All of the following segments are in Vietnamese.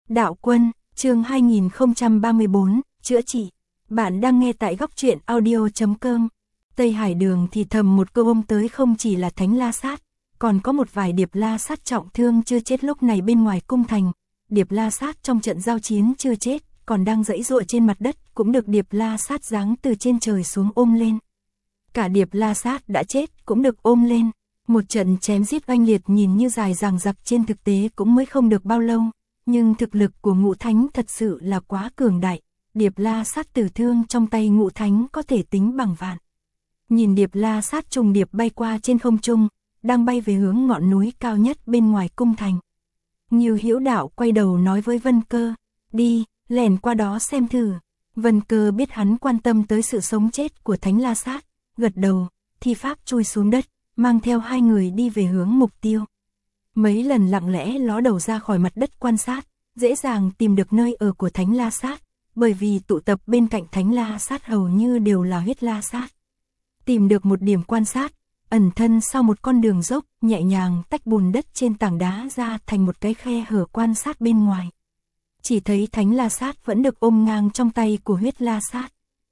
Đạo Quân, chương 2034, chữa trị. Bạn đang nghe tại góc truyện audio.com. Tây Hải Đường thì thầm một câu ôm tới không chỉ là Thánh La Sát, còn có một vài Điệp La Sát trọng thương chưa chết lúc này bên ngoài cung thành. Điệp La Sát trong trận giao chiến chưa chết, còn đang giãy giụa trên mặt đất, cũng được Điệp La Sát giáng từ trên trời xuống ôm lên. Cả Điệp La Sát đã chết cũng được ôm lên. Một trận chém giết oanh liệt nhìn như dài dằng dặc, trên thực tế cũng mới không được bao lâu, nhưng thực lực của Ngũ Thánh thật sự là quá cường đại. Điệp La Sát tử thương trong tay Ngũ Thánh có thể tính bằng vạn. Nhìn Điệp La Sát trùng điệp bay qua trên không trung, đang bay về hướng ngọn núi cao nhất bên ngoài cung thành. Ngưu Hữu Đạo quay đầu nói với Vân Cơ, đi, lẻn qua đó xem thử. Vân Cơ biết hắn quan tâm tới sự sống chết của Thánh La Sát, gật đầu, thi pháp chui xuống đất, mang theo hai người đi về hướng mục tiêu. Mấy lần lặng lẽ ló đầu ra khỏi mặt đất quan sát, dễ dàng tìm được nơi ở của Thánh La Sát, bởi vì tụ tập bên cạnh Thánh La Sát hầu như đều là huyết La Sát. Tìm được một điểm quan sát, ẩn thân sau một con đường dốc, nhẹ nhàng tách bùn đất trên tảng đá ra thành một cái khe hở quan sát bên ngoài. Chỉ thấy Thánh La Sát vẫn được ôm ngang trong tay của huyết La Sát.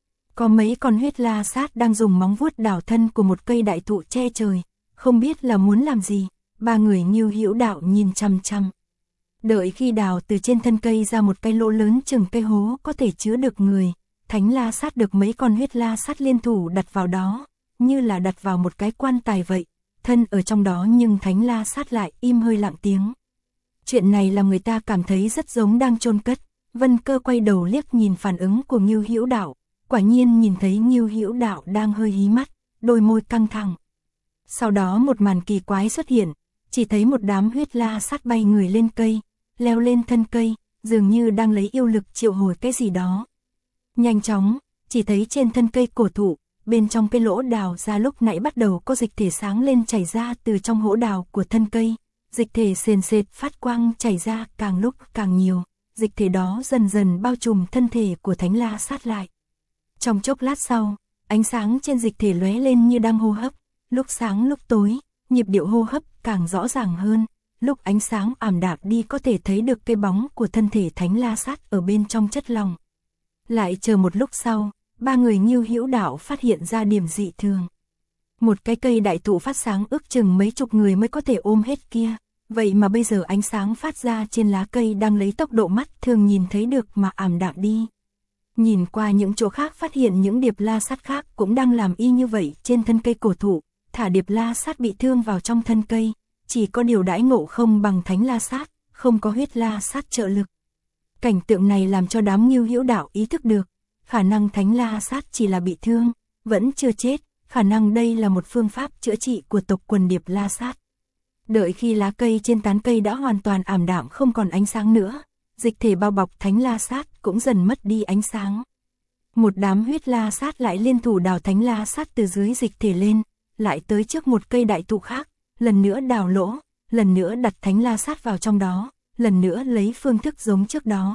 Có mấy con huyết La Sát đang dùng móng vuốt đào thân của một cây đại thụ che trời, không biết là muốn làm gì. Ba người Ngưu Hữu Đạo nhìn chằm chằm. Đợi khi đào từ trên thân cây ra một cái lỗ lớn chừng cây hố có thể chứa được người, Thánh La Sát được mấy con huyết La Sát liên thủ đặt vào đó, như là đặt vào một cái quan tài vậy, thân ở trong đó nhưng Thánh La Sát lại im hơi lặng tiếng. Chuyện này làm người ta cảm thấy rất giống đang chôn cất. Vân Cơ quay đầu liếc nhìn phản ứng của Ngưu Hữu Đạo, quả nhiên nhìn thấy Ngưu Hữu Đạo đang hơi hí mắt, đôi môi căng thẳng. Sau đó một màn kỳ quái xuất hiện, chỉ thấy một đám huyết La Sát bay người lên cây, leo lên thân cây, dường như đang lấy yêu lực triệu hồi cái gì đó. Nhanh chóng, chỉ thấy trên thân cây cổ thụ, bên trong cái lỗ đào ra lúc nãy bắt đầu có dịch thể sáng lên chảy ra từ trong hỗ đào của thân cây. Dịch thể sền sệt phát quang chảy ra càng lúc càng nhiều, dịch thể đó dần dần bao trùm thân thể của Thánh La Sát lại. Trong chốc lát sau, ánh sáng trên dịch thể lóe lên như đang hô hấp, lúc sáng lúc tối, nhịp điệu hô hấp càng rõ ràng hơn, lúc ánh sáng ảm đạm đi có thể thấy được cái bóng của thân thể Thánh La Sát ở bên trong chất lỏng. Lại chờ một lúc sau, ba người Ngưu Hữu Đạo phát hiện ra điểm dị thường. Một cái cây đại thụ phát sáng ước chừng mấy chục người mới có thể ôm hết kia, vậy mà bây giờ ánh sáng phát ra trên lá cây đang lấy tốc độ mắt thường nhìn thấy được mà ảm đạm đi. Nhìn qua những chỗ khác phát hiện những Điệp La Sát khác cũng đang làm y như vậy trên thân cây cổ thụ, thả Điệp La Sát bị thương vào trong thân cây, chỉ có điều đãi ngộ không bằng Thánh La Sát, không có huyết La Sát trợ lực. Cảnh tượng này làm cho đám Ngưu Hữu Đạo ý thức được, khả năng Thánh La Sát chỉ là bị thương, vẫn chưa chết, khả năng đây là một phương pháp chữa trị của tộc quần Điệp La Sát. Đợi khi lá cây trên tán cây đã hoàn toàn ảm đạm không còn ánh sáng nữa, dịch thể bao bọc Thánh La Sát cũng dần mất đi ánh sáng. Một đám huyết La Sát lại liên thủ đào Thánh La Sát từ dưới dịch thể lên, lại tới trước một cây đại thụ khác, lần nữa đào lỗ, lần nữa đặt Thánh La Sát vào trong đó, lần nữa lấy phương thức giống trước đó.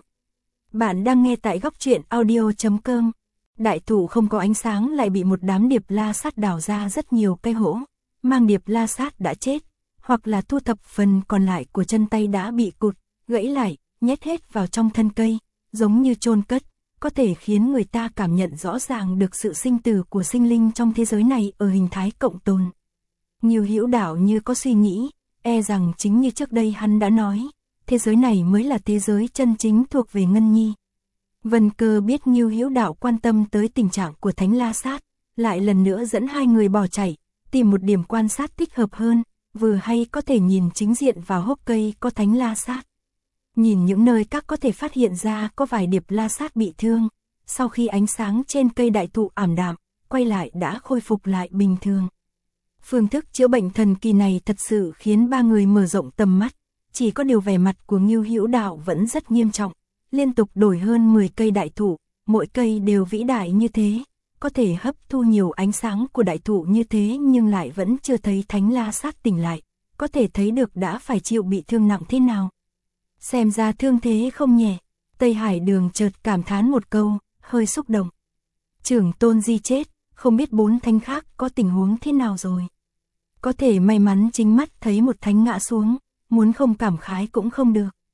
Bạn đang nghe tại góc truyện audio.com. Đại thụ không có ánh sáng lại bị một đám Điệp La Sát đào ra rất nhiều cây hỗ, mang Điệp La Sát đã chết, hoặc là thu thập phần còn lại của chân tay đã bị cụt, gãy lại, nhét hết vào trong thân cây, giống như chôn cất, có thể khiến người ta cảm nhận rõ ràng được sự sinh tử của sinh linh trong thế giới này ở hình thái cộng tồn. Ngưu Hữu Đạo như có suy nghĩ, e rằng chính như trước đây hắn đã nói, thế giới này mới là thế giới chân chính thuộc về Ngân Nhi. Vân Cơ biết Ngưu Hữu Đạo quan tâm tới tình trạng của Thánh La Sát, lại lần nữa dẫn hai người bỏ chạy, tìm một điểm quan sát thích hợp hơn, vừa hay có thể nhìn chính diện vào hốc cây có Thánh La Sát. Nhìn những nơi các có thể phát hiện ra có vài Điệp La Sát bị thương, sau khi ánh sáng trên cây đại thụ ảm đạm, quay lại đã khôi phục lại bình thường. Phương thức chữa bệnh thần kỳ này thật sự khiến ba người mở rộng tầm mắt, chỉ có điều vẻ mặt của Ngưu Hữu Đạo vẫn rất nghiêm trọng, liên tục đổi hơn 10 cây đại thụ, mỗi cây đều vĩ đại như thế, có thể hấp thu nhiều ánh sáng của đại thụ như thế nhưng lại vẫn chưa thấy Thánh La Sát tỉnh lại, có thể thấy được đã phải chịu bị thương nặng thế nào. Xem ra thương thế không nhẹ, Tây Hải Đường chợt cảm thán một câu, hơi xúc động. Trưởng tôn Di chết, không biết bốn thánh khác có tình huống thế nào rồi. Có thể may mắn chính mắt thấy một thánh ngã xuống, muốn không cảm khái cũng không được.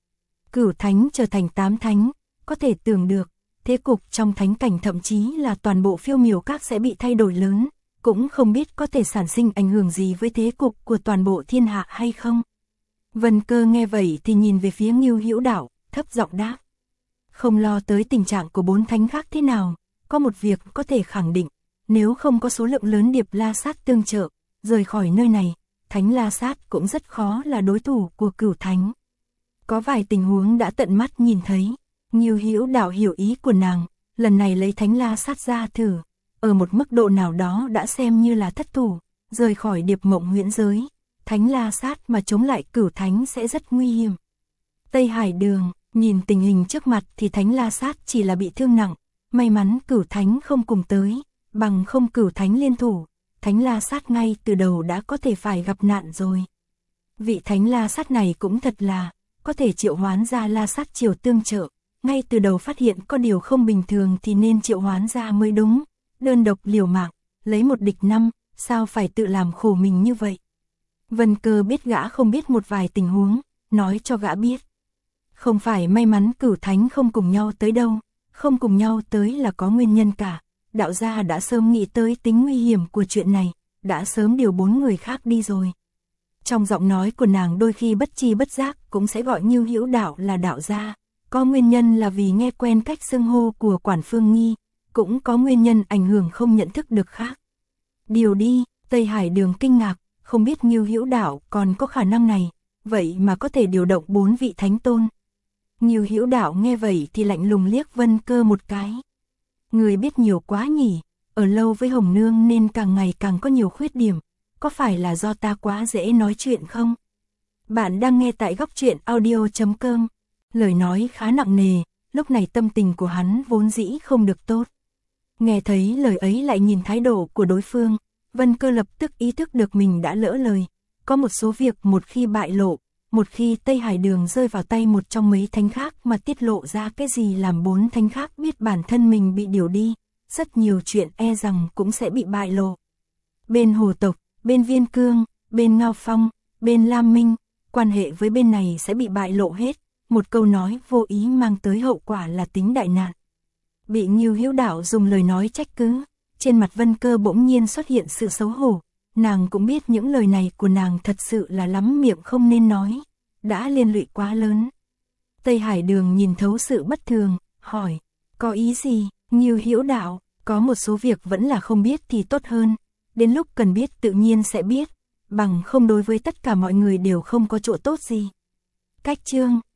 Cửu thánh trở thành 8 thánh, có thể tưởng được, thế cục trong thánh cảnh thậm chí là toàn bộ phiêu miểu các sẽ bị thay đổi lớn, cũng không biết có thể sản sinh ảnh hưởng gì với thế cục của toàn bộ thiên hạ hay không. Vân Cơ nghe vậy thì nhìn về phía Ngưu Hữu Đạo, thấp giọng đáp. Không lo tới tình trạng của 4 thánh khác thế nào, có một việc có thể khẳng định, nếu không có số lượng lớn điệp la sát tương trợ, rời khỏi nơi này, thánh la sát cũng rất khó là đối thủ của Cửu thánh. Có vài tình huống đã tận mắt nhìn thấy, Ngưu Hữu Đạo hiểu ý của nàng, lần này lấy thánh la sát ra thử, ở một mức độ nào đó đã xem như là thất thủ, rời khỏi điệp mộng huyễn giới, thánh la sát mà chống lại Cửu thánh sẽ rất nguy hiểm. Tây Hải Đường, nhìn tình hình trước mặt thì thánh la sát chỉ là bị thương nặng, may mắn Cửu thánh không cùng tới, bằng không Cửu thánh liên thủ, thánh la sát ngay từ đầu đã có thể phải gặp nạn rồi. Vị thánh la sát này cũng thật là, có thể triệu hoán ra la sát triều tương trợ, ngay từ đầu phát hiện có điều không bình thường thì nên triệu hoán ra mới đúng, đơn độc liều mạng, lấy một địch 5, sao phải tự làm khổ mình như vậy. Vân Cơ biết gã không biết một vài tình huống, nói cho gã biết. Không phải may mắn Cửu thánh không cùng nhau tới đâu, không cùng nhau tới là có nguyên nhân cả, đạo gia đã sớm nghĩ tới tính nguy hiểm của chuyện này, đã sớm điều 4 người khác đi rồi. Trong giọng nói của nàng đôi khi bất tri bất giác cũng sẽ gọi Ngưu Hữu Đạo là đạo gia, có nguyên nhân là vì nghe quen cách xưng hô của Quản Phương Nghi, cũng có nguyên nhân ảnh hưởng không nhận thức được khác. Điều đi, Tây Hải Đường kinh ngạc, không biết Ngưu Hữu Đạo còn có khả năng này, vậy mà có thể điều động 4 vị thánh tôn. Ngưu Hữu Đạo nghe vậy thì lạnh lùng liếc Vân Cơ một cái. Người biết nhiều quá nhỉ, ở lâu với Hồng Nương nên càng ngày càng có nhiều khuyết điểm, có phải là do ta quá dễ nói chuyện không? Bạn đang nghe tại Góc Truyện Audio.com. Lời nói khá nặng nề, lúc này tâm tình của hắn vốn dĩ không được tốt. Nghe thấy lời ấy lại nhìn thái độ của đối phương, Vân Cơ lập tức ý thức được mình đã lỡ lời. Có một số việc một khi bại lộ, một khi Tây Hải Đường rơi vào tay một trong mấy thánh khác mà tiết lộ ra cái gì làm 4 thánh khác biết bản thân mình bị điều đi, rất nhiều chuyện e rằng cũng sẽ bị bại lộ. Bên Hồ Tộc, bên Viên Cương, bên Ngao Phong, bên Lam Minh, quan hệ với bên này sẽ bị bại lộ hết, một câu nói vô ý mang tới hậu quả là tính đại nạn. Bị Ngưu Hữu Đạo dùng lời nói trách cứ, trên mặt Vân Cơ bỗng nhiên xuất hiện sự xấu hổ, nàng cũng biết những lời này của nàng thật sự là lắm miệng không nên nói, đã liên lụy quá lớn. Tây Hải Đường nhìn thấu sự bất thường, hỏi, có ý gì? Ngưu Hữu Đạo, có một số việc vẫn là không biết thì tốt hơn, đến lúc cần biết tự nhiên sẽ biết, bằng không đối với tất cả mọi người đều không có chỗ tốt gì. Cách chương